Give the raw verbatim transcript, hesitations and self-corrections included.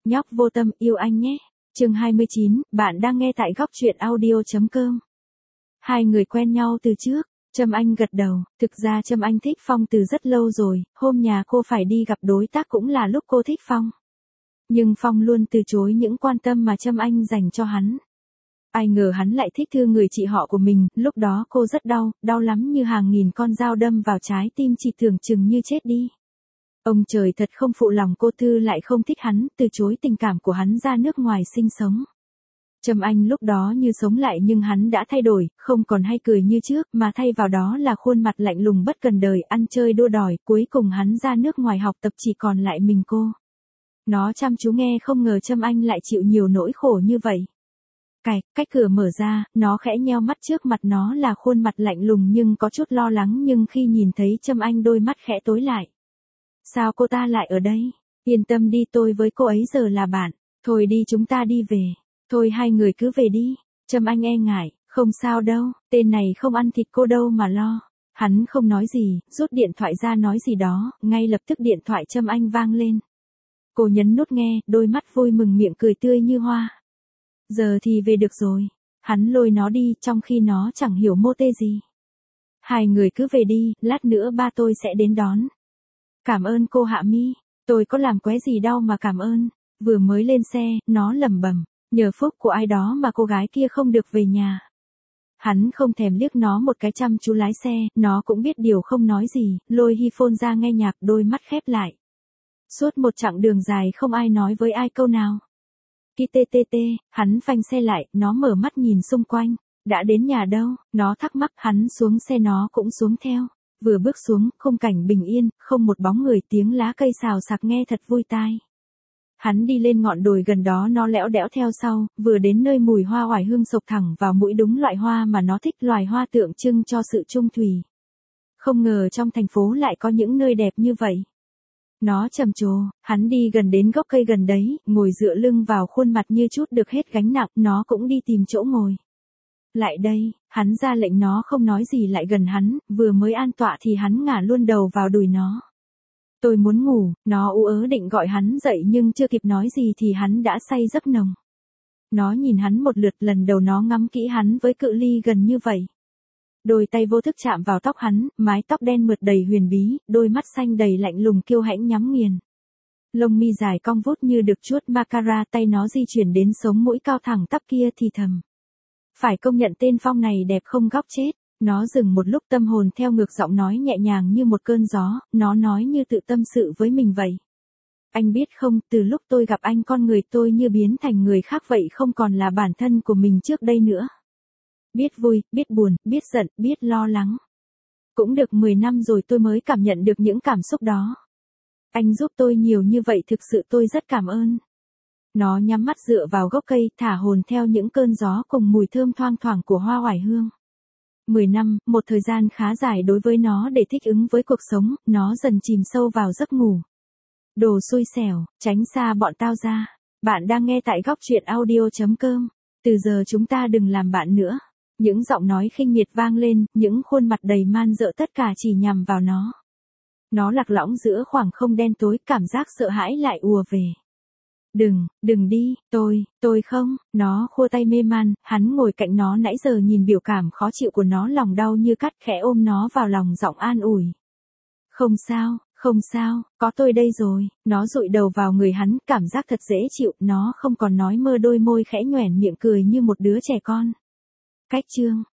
Nhóc vô tâm yêu anh nhé. Chương hai mươi chín, bạn đang nghe tại góc truyện audio.com. Hai người quen nhau từ trước. Trâm Anh gật đầu, thực ra Trâm Anh thích Phong từ rất lâu rồi, hôm nhà cô phải đi gặp đối tác cũng là lúc cô thích Phong. Nhưng Phong luôn từ chối những quan tâm mà Trâm Anh dành cho hắn. Ai ngờ hắn lại thích thương người chị họ của mình, lúc đó cô rất đau, đau lắm như hàng nghìn con dao đâm vào trái tim chị tưởng chừng như chết đi. Ông trời thật không phụ lòng cô Thư lại không thích hắn, từ chối tình cảm của hắn ra nước ngoài sinh sống. Trâm Anh lúc đó như sống lại nhưng hắn đã thay đổi, không còn hay cười như trước mà thay vào đó là khuôn mặt lạnh lùng bất cần đời, ăn chơi đua đòi, cuối cùng hắn ra nước ngoài học tập chỉ còn lại mình cô. Nó chăm chú nghe không ngờ Trâm Anh lại chịu nhiều nỗi khổ như vậy. Cạch, cách cửa mở ra, nó khẽ nheo mắt trước mặt nó là khuôn mặt lạnh lùng nhưng có chút lo lắng nhưng khi nhìn thấy Trâm Anh đôi mắt khẽ tối lại. Sao cô ta lại ở đây? Yên tâm đi, tôi với cô ấy giờ là bạn. Thôi đi, chúng ta đi về. Thôi hai người cứ về đi. Trâm Anh e ngại, không sao đâu, tên này không ăn thịt cô đâu mà lo. Hắn không nói gì, rút điện thoại ra nói gì đó, ngay lập tức điện thoại Trâm Anh vang lên. Cô nhấn nút nghe, đôi mắt vui mừng miệng cười tươi như hoa. Giờ thì về được rồi. Hắn lôi nó đi trong khi nó chẳng hiểu mô tê gì. Hai người cứ về đi, lát nữa ba tôi sẽ đến đón. Cảm ơn cô Hạ Mi, tôi có làm quái gì đâu mà cảm ơn. Vừa mới lên xe, nó lẩm bẩm, nhờ phúc của ai đó mà cô gái kia không được về nhà. Hắn không thèm liếc nó một cái, chăm chú lái xe, nó cũng biết điều không nói gì, lôi headphone ra nghe nhạc, đôi mắt khép lại. Suốt một chặng đường dài không ai nói với ai câu nào. Khi tê tê tê, hắn phanh xe lại, nó mở mắt nhìn xung quanh. Đã đến nhà đâu, nó thắc mắc, hắn xuống xe nó cũng xuống theo. Vừa bước xuống, khung cảnh bình yên, không một bóng người, tiếng lá cây xào xạc nghe thật vui tai. Hắn đi lên ngọn đồi gần đó, nó lẽo đẽo theo sau, vừa đến nơi mùi hoa oải hương sộc thẳng vào mũi, đúng loại hoa mà nó thích, loài hoa tượng trưng cho sự trung thủy. Không ngờ trong thành phố lại có những nơi đẹp như vậy. Nó trầm trồ, hắn đi gần đến gốc cây gần đấy, ngồi dựa lưng vào, khuôn mặt như chút được hết gánh nặng, nó cũng đi tìm chỗ ngồi. Lại đây, hắn ra lệnh, nó không nói gì lại gần hắn, vừa mới an tọa thì hắn ngả luôn đầu vào đùi nó. Tôi muốn ngủ, nó ú ớ định gọi hắn dậy nhưng chưa kịp nói gì thì hắn đã say giấc nồng. Nó nhìn hắn một lượt, lần đầu nó ngắm kỹ hắn với cự ly gần như vậy. Đôi tay vô thức chạm vào tóc hắn, mái tóc đen mượt đầy huyền bí, đôi mắt xanh đầy lạnh lùng kiêu hãnh nhắm nghiền. Lông mi dài cong vút như được chuốt mascara, tay nó di chuyển đến sống mũi cao thẳng tắp kia thì thầm. Phải công nhận tên Phong này đẹp không góc chết. Nó dừng một lúc, tâm hồn theo ngược giọng nói nhẹ nhàng như một cơn gió, nó nói như tự tâm sự với mình vậy. Anh biết không, từ lúc tôi gặp anh con người tôi như biến thành người khác vậy, không còn là bản thân của mình trước đây nữa. Biết vui, biết buồn, biết giận, biết lo lắng. Cũng được mười năm rồi tôi mới cảm nhận được những cảm xúc đó. Anh giúp tôi nhiều như vậy, thực sự tôi rất cảm ơn. Nó nhắm mắt dựa vào gốc cây, thả hồn theo những cơn gió cùng mùi thơm thoang thoảng của hoa oải hương. Mười năm, một thời gian khá dài đối với nó để thích ứng với cuộc sống, nó dần chìm sâu vào giấc ngủ. Đồ xui xẻo, tránh xa bọn tao ra. Bạn đang nghe tại góc truyện audio.com. Từ giờ chúng ta đừng làm bạn nữa. Những giọng nói khinh miệt vang lên, những khuôn mặt đầy man dợ, tất cả chỉ nhằm vào nó. Nó lạc lõng giữa khoảng không đen tối, cảm giác sợ hãi lại ùa về. Đừng, đừng đi, tôi, tôi không, nó khua tay mê man, hắn ngồi cạnh nó nãy giờ nhìn biểu cảm khó chịu của nó, lòng đau như cắt, khẽ ôm nó vào lòng, giọng an ủi. Không sao, không sao, có tôi đây rồi, nó dụi đầu vào người hắn, cảm giác thật dễ chịu, nó không còn nói mơ, đôi môi khẽ nhoẻn miệng cười như một đứa trẻ con. Cách chương.